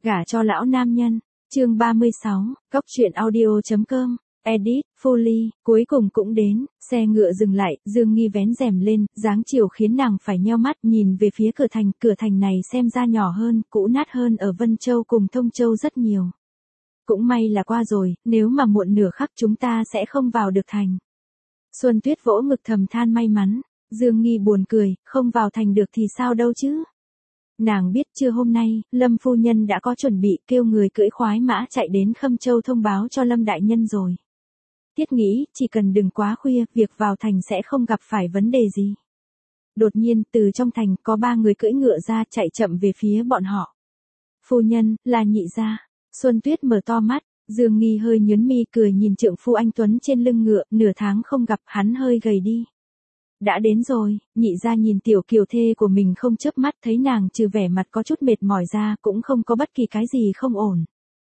Gả cho lão nam nhân, chương 36, Cóc truyện audio.com, edit, Foley, cuối cùng cũng đến, xe ngựa dừng lại, Dương Nghi vén rèm lên, dáng chiều khiến nàng phải nheo mắt nhìn về phía cửa thành này xem ra nhỏ hơn, cũ nát hơn ở Vân Châu cùng Thông Châu rất nhiều. Cũng may là qua rồi, nếu mà muộn nửa khắc chúng ta sẽ không vào được thành. Xuân Tuyết vỗ ngực thầm than may mắn, Dương Nghi buồn cười, không vào thành được thì sao đâu chứ. Nàng biết trưa hôm nay, Lâm phu nhân đã có chuẩn bị kêu người cưỡi khoái mã chạy đến Khâm Châu thông báo cho Lâm đại nhân rồi. Thiết nghĩ, chỉ cần đừng quá khuya, việc vào thành sẽ không gặp phải vấn đề gì. Đột nhiên, từ trong thành có 3 người cưỡi ngựa ra chạy chậm về phía bọn họ. Phu nhân, là Nhị gia. Xuân Tuyết mở to mắt, Dương Nghi hơi nhướng mi cười nhìn trượng phu anh tuấn trên lưng ngựa, nửa tháng không gặp hắn hơi gầy đi. Đã đến rồi, Nhị gia nhìn tiểu kiều thê của mình không chớp mắt, thấy nàng trừ vẻ mặt có chút mệt mỏi ra cũng không có bất kỳ cái gì không ổn.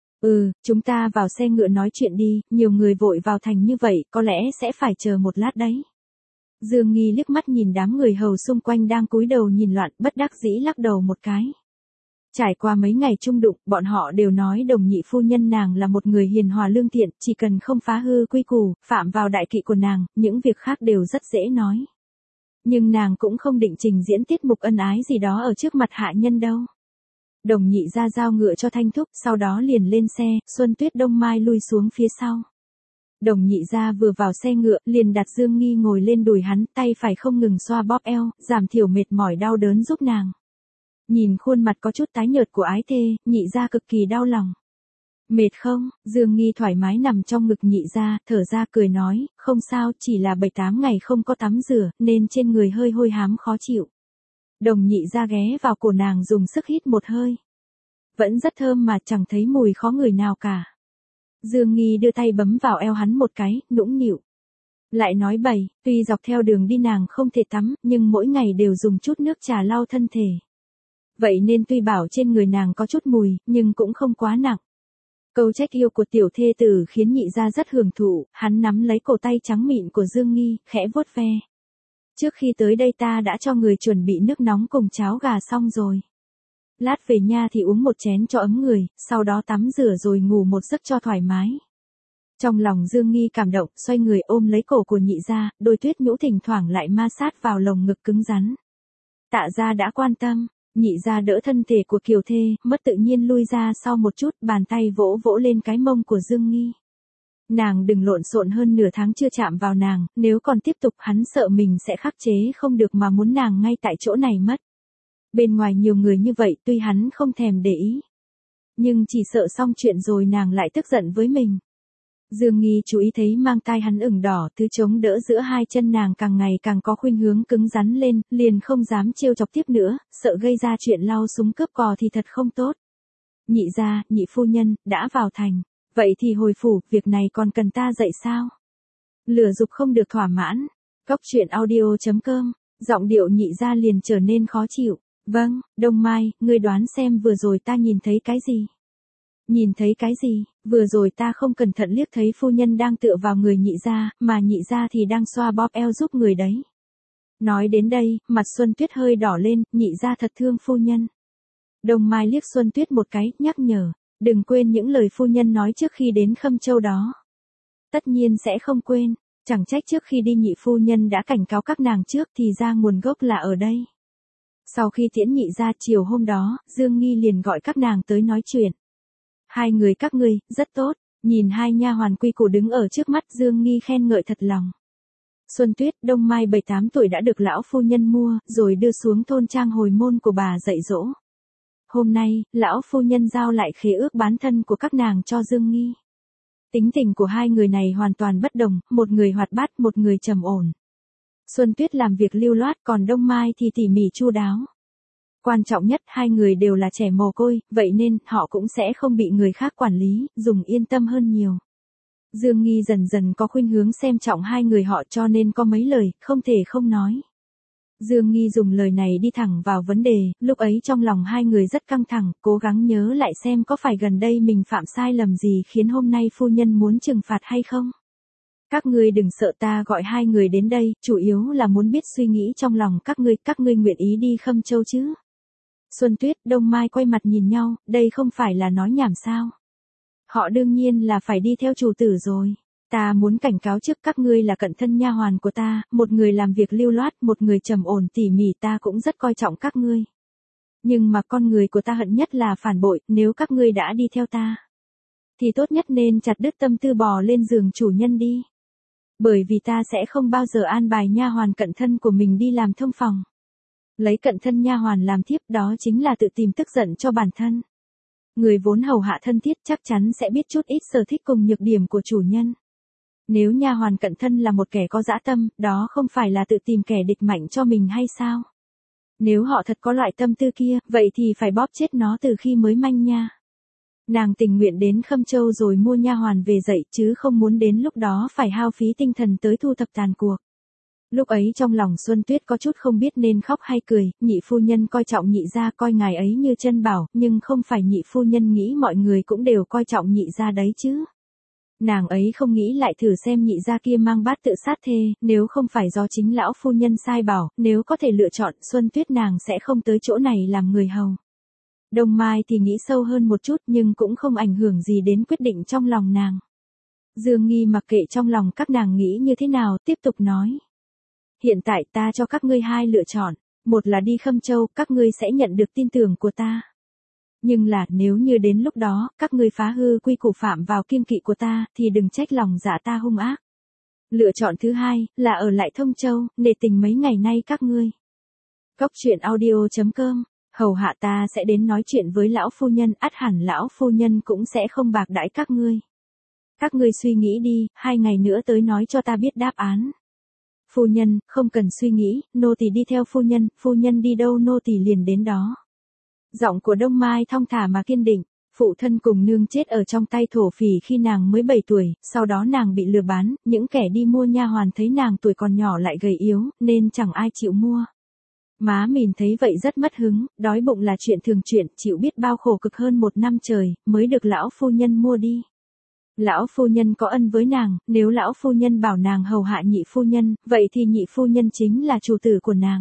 Chúng ta vào xe ngựa nói chuyện đi, nhiều người vội vào thành như vậy, có lẽ sẽ phải chờ một lát đấy. Dương Nghi liếc mắt nhìn đám người hầu xung quanh đang cúi đầu nhìn loạn, bất đắc dĩ lắc đầu một cái. Trải qua mấy ngày chung đụng, bọn họ đều nói Đồng nhị phu nhân nàng là một người hiền hòa lương thiện, chỉ cần không phá hư quy củ, phạm vào đại kỵ của nàng, những việc khác đều rất dễ nói. Nhưng nàng cũng không định trình diễn tiết mục ân ái gì đó ở trước mặt hạ nhân đâu. Đồng nhị ra giao ngựa cho Thanh Thúc, sau đó liền lên xe, Xuân Tuyết Đông Mai lui xuống phía sau. Đồng nhị ra vừa vào xe ngựa, liền đặt Dương Nghi ngồi lên đùi hắn, tay phải không ngừng xoa bóp eo, giảm thiểu mệt mỏi đau đớn giúp nàng. Nhìn khuôn mặt có chút tái nhợt của ái thê, nhị ra cực kỳ đau lòng. Mệt không? Dương Nghi thoải mái nằm trong ngực nhị ra, thở ra cười nói, không sao, chỉ là 7-8 ngày không có tắm rửa, nên trên người hơi hôi hám khó chịu. Đồng nhị ra ghé vào cổ nàng dùng sức hít một hơi. Vẫn rất thơm mà chẳng thấy mùi khó ngửi nào cả. Dương Nghi đưa tay bấm vào eo hắn một cái, nũng nịu. Lại nói bậy, tuy dọc theo đường đi nàng không thể tắm, nhưng mỗi ngày đều dùng chút nước trà lau thân thể. Vậy nên tuy bảo trên người nàng có chút mùi, nhưng cũng không quá nặng. Câu trách yêu của tiểu thê tử khiến nhị gia rất hưởng thụ, hắn nắm lấy cổ tay trắng mịn của Dương Nghi, khẽ vuốt ve. Trước khi tới đây ta đã cho người chuẩn bị nước nóng cùng cháo gà xong rồi. Lát về nha thì uống một chén cho ấm người, sau đó tắm rửa rồi ngủ một giấc cho thoải mái. Trong lòng Dương Nghi cảm động, xoay người ôm lấy cổ của nhị gia, đôi tuyết nhũ thỉnh thoảng lại ma sát vào lồng ngực cứng rắn. Tạ gia đã quan tâm. Nhị gia đỡ thân thể của kiều thê, mất tự nhiên lui ra sau một chút, bàn tay vỗ vỗ lên cái mông của Dương Nghi. Nàng đừng lộn xộn, hơn nửa tháng chưa chạm vào nàng, nếu còn tiếp tục hắn sợ mình sẽ khắc chế không được mà muốn nàng ngay tại chỗ này mất. Bên ngoài nhiều người như vậy tuy hắn không thèm để ý. Nhưng chỉ sợ xong chuyện rồi nàng lại tức giận với mình. Dương Nghi chú ý thấy mang tai hắn ửng đỏ, thứ chống đỡ giữa hai chân nàng càng ngày càng có khuynh hướng cứng rắn lên, liền không dám trêu chọc tiếp nữa, sợ gây ra chuyện lau súng cướp cò thì thật không tốt. Nhị gia, nhị phu nhân, đã vào thành. Vậy thì hồi phủ, việc này còn cần ta dạy sao? Lửa dục không được thỏa mãn. Cóc truyện audio.com, giọng điệu nhị gia liền trở nên khó chịu. Vâng, Đông Mai, ngươi đoán xem vừa rồi ta nhìn thấy cái gì? Nhìn thấy cái gì? Vừa rồi ta không cẩn thận liếc thấy phu nhân đang tựa vào người nhị gia, mà nhị gia thì đang xoa bóp eo giúp người đấy. Nói đến đây, mặt Xuân Tuyết hơi đỏ lên, nhị gia thật thương phu nhân. Đông Mai liếc Xuân Tuyết một cái, nhắc nhở, đừng quên những lời phu nhân nói trước khi đến Khâm Châu đó. Tất nhiên sẽ không quên, chẳng trách trước khi đi nhị phu nhân đã cảnh cáo các nàng trước, thì ra nguồn gốc là ở đây. Sau khi tiễn nhị gia chiều hôm đó, Dương Nghi liền gọi các nàng tới nói chuyện. Hai người các ngươi, rất tốt, nhìn hai nha hoàn quy củ đứng ở trước mắt, Dương Nghi khen ngợi thật lòng. Xuân Tuyết, Đông Mai 7-8 tuổi đã được lão phu nhân mua, rồi đưa xuống thôn trang hồi môn của bà dạy dỗ. Hôm nay, lão phu nhân giao lại khế ước bán thân của các nàng cho Dương Nghi. Tính tình của hai người này hoàn toàn bất đồng, một người hoạt bát, một người trầm ổn. Xuân Tuyết làm việc lưu loát, còn Đông Mai thì tỉ mỉ chu đáo. Quan trọng nhất, hai người đều là trẻ mồ côi, vậy nên họ cũng sẽ không bị người khác quản lý, dùng yên tâm hơn nhiều. Dương Nghi dần dần có khuynh hướng xem trọng hai người họ, cho nên có mấy lời không thể không nói. Dương Nghi dùng lời này đi thẳng vào vấn đề, lúc ấy trong lòng hai người rất căng thẳng, cố gắng nhớ lại xem có phải gần đây mình phạm sai lầm gì khiến hôm nay phu nhân muốn trừng phạt hay không. Các ngươi đừng sợ, ta gọi hai người đến đây, chủ yếu là muốn biết suy nghĩ trong lòng các ngươi nguyện ý đi Khâm Châu chứ? Xuân Tuyết, Đông Mai quay mặt nhìn nhau, đây không phải là nói nhảm sao? Họ đương nhiên là phải đi theo chủ tử rồi. Ta muốn cảnh cáo trước các ngươi là cận thân nha hoàn của ta, một người làm việc lưu loát, một người trầm ổn tỉ mỉ, ta cũng rất coi trọng các ngươi. Nhưng mà con người của ta hận nhất là phản bội, nếu các ngươi đã đi theo ta, thì tốt nhất nên chặt đứt tâm tư bò lên giường chủ nhân đi. Bởi vì ta sẽ không bao giờ an bài nha hoàn cận thân của mình đi làm thông phòng. Lấy cận thân nha hoàn làm thiếp, đó chính là tự tìm tức giận cho bản thân. Người vốn hầu hạ thân thiết chắc chắn sẽ biết chút ít sở thích cùng nhược điểm của chủ nhân. Nếu nha hoàn cận thân là một kẻ có dã tâm, đó không phải là tự tìm kẻ địch mạnh cho mình hay sao? Nếu họ thật có loại tâm tư kia, vậy thì phải bóp chết nó từ khi mới manh nha. Nàng tình nguyện đến Khâm Châu rồi mua nha hoàn về dạy, chứ không muốn đến lúc đó phải hao phí tinh thần tới thu thập tàn cuộc. Lúc ấy trong lòng Xuân Tuyết có chút không biết nên khóc hay cười, nhị phu nhân coi trọng nhị gia, coi ngài ấy như chân bảo, nhưng không phải nhị phu nhân nghĩ mọi người cũng đều coi trọng nhị gia đấy chứ. Nàng ấy không nghĩ lại thử xem nhị gia kia mang bát tự sát thê, nếu không phải do chính lão phu nhân sai bảo, nếu có thể lựa chọn, Xuân Tuyết nàng sẽ không tới chỗ này làm người hầu. Đông Mai thì nghĩ sâu hơn một chút nhưng cũng không ảnh hưởng gì đến quyết định trong lòng nàng. Dương Nghi mặc kệ trong lòng các nàng nghĩ như thế nào, tiếp tục nói. Hiện tại ta cho các ngươi hai lựa chọn, một là đi Khâm Châu, các ngươi sẽ nhận được tin tưởng của ta. Nhưng là nếu như đến lúc đó, các ngươi phá hư quy củ phạm vào kiêng kỵ của ta, thì đừng trách lòng dạ ta hung ác. Lựa chọn thứ hai, là ở lại Thông Châu, nể tình mấy ngày nay các ngươi. Cốc truyện audio.com, hầu hạ ta sẽ đến nói chuyện với lão phu nhân, ắt hẳn lão phu nhân cũng sẽ không bạc đãi các ngươi. Các ngươi suy nghĩ đi, 2 ngày nữa tới nói cho ta biết đáp án. Phu nhân, không cần suy nghĩ, nô tỳ đi theo phu nhân đi đâu nô tỳ liền đến đó. Giọng của Đông Mai thong thả mà kiên định, phụ thân cùng nương chết ở trong tay thổ phỉ khi nàng mới 7 tuổi, sau đó nàng bị lừa bán, những kẻ đi mua nha hoàn thấy nàng tuổi còn nhỏ lại gầy yếu, nên chẳng ai chịu mua. Má Mìn thấy vậy rất mất hứng, đói bụng là chuyện thường chuyện, chịu biết bao khổ cực hơn 1 năm trời, mới được lão phu nhân mua đi. Lão phu nhân có ân với nàng, nếu lão phu nhân bảo nàng hầu hạ nhị phu nhân, vậy thì nhị phu nhân chính là chủ tử của nàng.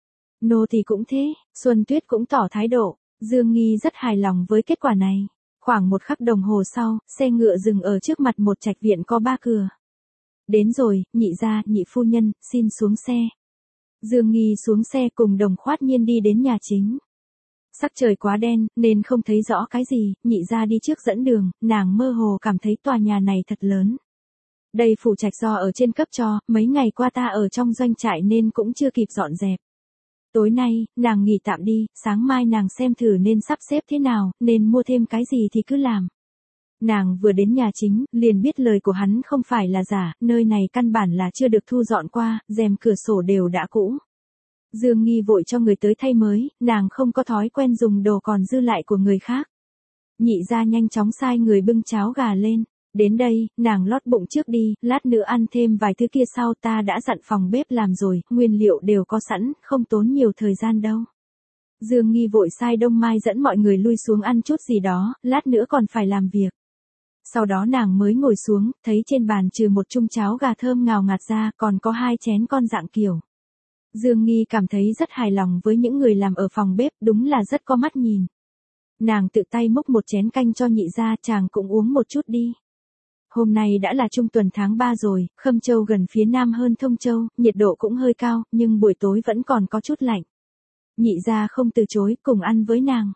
Nô thì cũng thế, Xuân Tuyết cũng tỏ thái độ, Dương Nghi rất hài lòng với kết quả này. Khoảng 1 khắc đồng hồ sau, xe ngựa dừng ở trước mặt một trạch viện có 3 cửa. Đến rồi, nhị gia, nhị phu nhân, xin xuống xe. Dương Nghi xuống xe cùng Đồng Khoát Nhiên đi đến nhà chính. Sắc trời quá đen, nên không thấy rõ cái gì, nhị gia đi trước dẫn đường, nàng mơ hồ cảm thấy tòa nhà này thật lớn. Đây phủ trạch do ở trên cấp cho, mấy ngày qua ta ở trong doanh trại nên cũng chưa kịp dọn dẹp. Tối nay, nàng nghỉ tạm đi, sáng mai nàng xem thử nên sắp xếp thế nào, nên mua thêm cái gì thì cứ làm. Nàng vừa đến nhà chính, liền biết lời của hắn không phải là giả, nơi này căn bản là chưa được thu dọn qua, rèm cửa sổ đều đã cũ. Dương Nghi vội cho người tới thay mới, nàng không có thói quen dùng đồ còn dư lại của người khác. Nhị gia nhanh chóng sai người bưng cháo gà lên. Đến đây, nàng lót bụng trước đi, lát nữa ăn thêm vài thứ kia sau, ta đã dặn phòng bếp làm rồi, nguyên liệu đều có sẵn, không tốn nhiều thời gian đâu. Dương Nghi vội sai Đông Mai dẫn mọi người lui xuống ăn chút gì đó, lát nữa còn phải làm việc. Sau đó nàng mới ngồi xuống, thấy trên bàn trừ một chung cháo gà thơm ngào ngạt ra, còn có 2 chén con dạng kiểu. Dương Nghi cảm thấy rất hài lòng với những người làm ở phòng bếp, đúng là rất có mắt nhìn. Nàng tự tay múc một chén canh cho nhị gia, chàng cũng uống một chút đi. Hôm nay đã là trung tuần tháng 3 rồi, Khâm Châu gần phía nam hơn Thông Châu, nhiệt độ cũng hơi cao, nhưng buổi tối vẫn còn có chút lạnh. Nhị gia không từ chối, cùng ăn với nàng.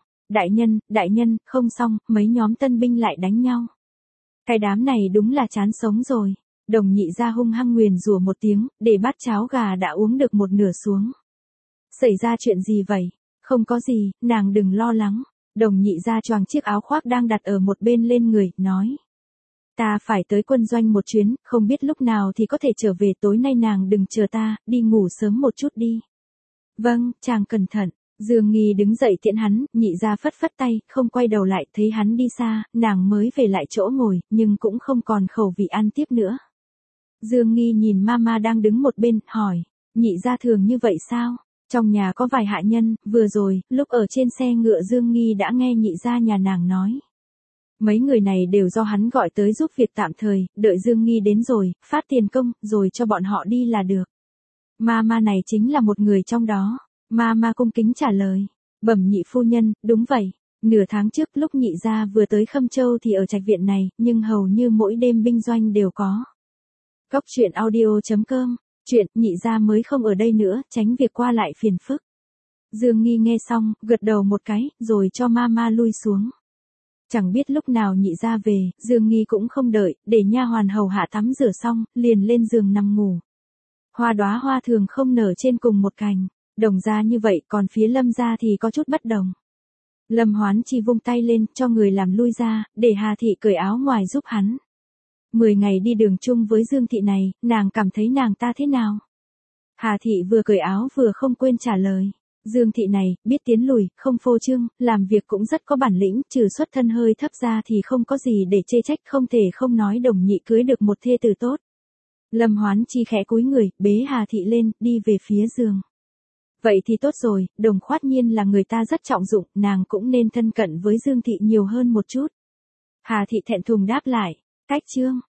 Đại nhân, không xong, mấy nhóm tân binh lại đánh nhau. Cái đám này đúng là chán sống rồi. Đồng nhị gia hung hăng nguyền rủa một tiếng, để bát cháo gà đã uống được một nửa xuống. Xảy ra chuyện gì vậy? Không có gì, nàng đừng lo lắng. Đồng nhị gia choàng chiếc áo khoác đang đặt ở một bên lên người, nói. Ta phải tới quân doanh một chuyến, không biết lúc nào thì có thể trở về, tối nay nàng đừng chờ ta, đi ngủ sớm một chút đi. Vâng, chàng cẩn thận. Dương Nghi đứng dậy tiễn hắn, nhị gia phất phất tay, không quay đầu lại, thấy hắn đi xa, nàng mới về lại chỗ ngồi, nhưng cũng không còn khẩu vị ăn tiếp nữa. Dương Nghi nhìn Mama đang đứng một bên, hỏi, nhị gia thường như vậy sao? Trong nhà có vài hạ nhân, vừa rồi, lúc ở trên xe ngựa Dương Nghi đã nghe nhị gia nhà nàng nói. Mấy người này đều do hắn gọi tới giúp việc tạm thời, đợi Dương Nghi đến rồi, phát tiền công, rồi cho bọn họ đi là được. Mama này chính là một người trong đó. Mama cung kính trả lời. Bẩm nhị phu nhân, đúng vậy. Nửa tháng trước lúc nhị gia vừa tới Khâm Châu thì ở trạch viện này, nhưng hầu như mỗi đêm binh doanh đều có. Cốc truyện audio.com, chuyện, nhị gia mới không ở đây nữa, tránh việc qua lại phiền phức. Dương Nghi nghe xong, gật đầu một cái, rồi cho Mama lui xuống. Chẳng biết lúc nào nhị gia về, Dương Nghi cũng không đợi, để nha hoàn hầu hạ tắm rửa xong, liền lên giường nằm ngủ. Hoa đóa hoa thường không nở trên cùng một cành, Đồng gia như vậy, còn phía Lâm gia thì có chút bất đồng. Lâm Hoán Chi vung tay lên, cho người làm lui ra, để Hà Thị cởi áo ngoài giúp hắn. 10 ngày đi đường chung với Dương Thị này, nàng cảm thấy nàng ta thế nào? Hà Thị vừa cởi áo vừa không quên trả lời. Dương Thị này, biết tiến lùi, không phô trương, làm việc cũng rất có bản lĩnh, trừ xuất thân hơi thấp ra thì không có gì để chê trách, không thể không nói Đồng nhị cưới được một thê tử tốt. Lâm Hoán Chi khẽ cúi người, bế Hà Thị lên, đi về phía giường. Vậy thì tốt rồi, Đồng Khoát Nhiên là người ta rất trọng dụng, nàng cũng nên thân cận với Dương Thị nhiều hơn một chút. Hà Thị thẹn thùng đáp lại, cách chương.